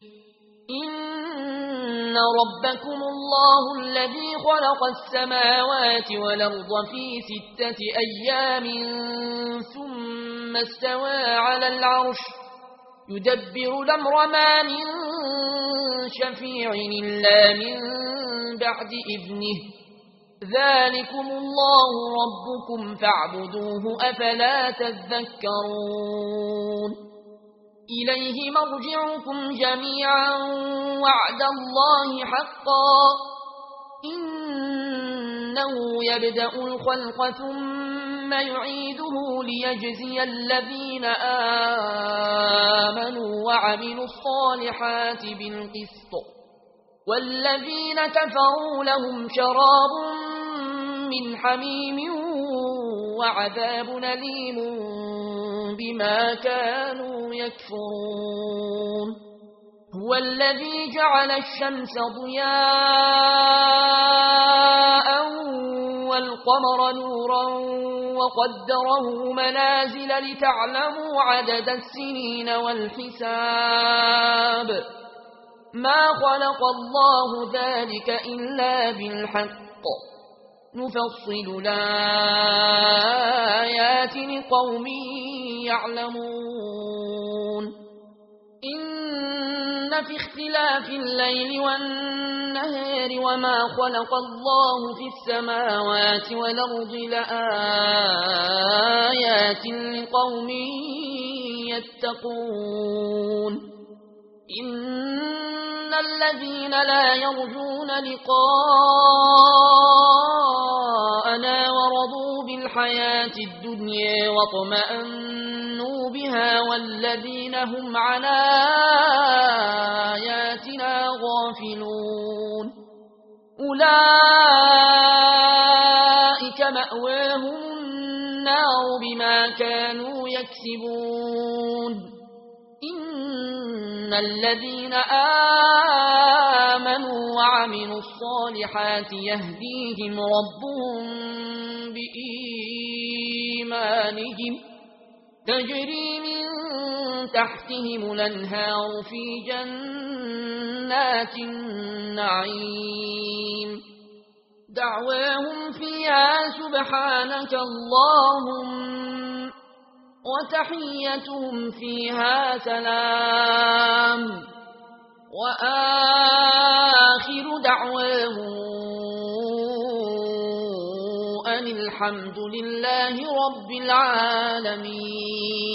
إن ربكم الله الذي خلق السماوات والأرض في 6 أيام ثم استوى على العرش يدبر الأمر ما من شفيع إلا من بعد إذنه ذلكم الله ربكم فاعبدوه أفلا تذكرون إليه مرجعكم جميعا وعد الله حقا إنه يبدأ الخلق ثم يعيده ليجزي الذين آمنوا وعملوا الصالحات بالقسط والذين كفروا لهم شراب من حميم وعذاب أليم بما كانوا يكفرون هو الذي جعل الشمس ضياء والقمر نورا وقدره منازل لتعلموا عدد السنين والحساب ما خلق الله ذلك إلا بالحق نفصل الآيات لقوم يعلمون إن في اختلاف الليل والنهار وما خلق الله في السماوات والأرض لآيات لقوم يتقون إن الذين لا يرجون لقاءنا ورضوا بالحياة الدنيا واطمأنوا بها والذين هم عن آياتنا غافلون أولئك مأواهم النار بما كانوا يكسبون إن الذين آمنوا وعملوا الصالحات يهديهم ربهم بإيمانهم تجري من تحتهم الأنهار في جنات النعيم دعواهم فيها سبحانك اللهم وتحيتهم فيها سلام وآخر دعواهم أن الحمد لله رب العالمين.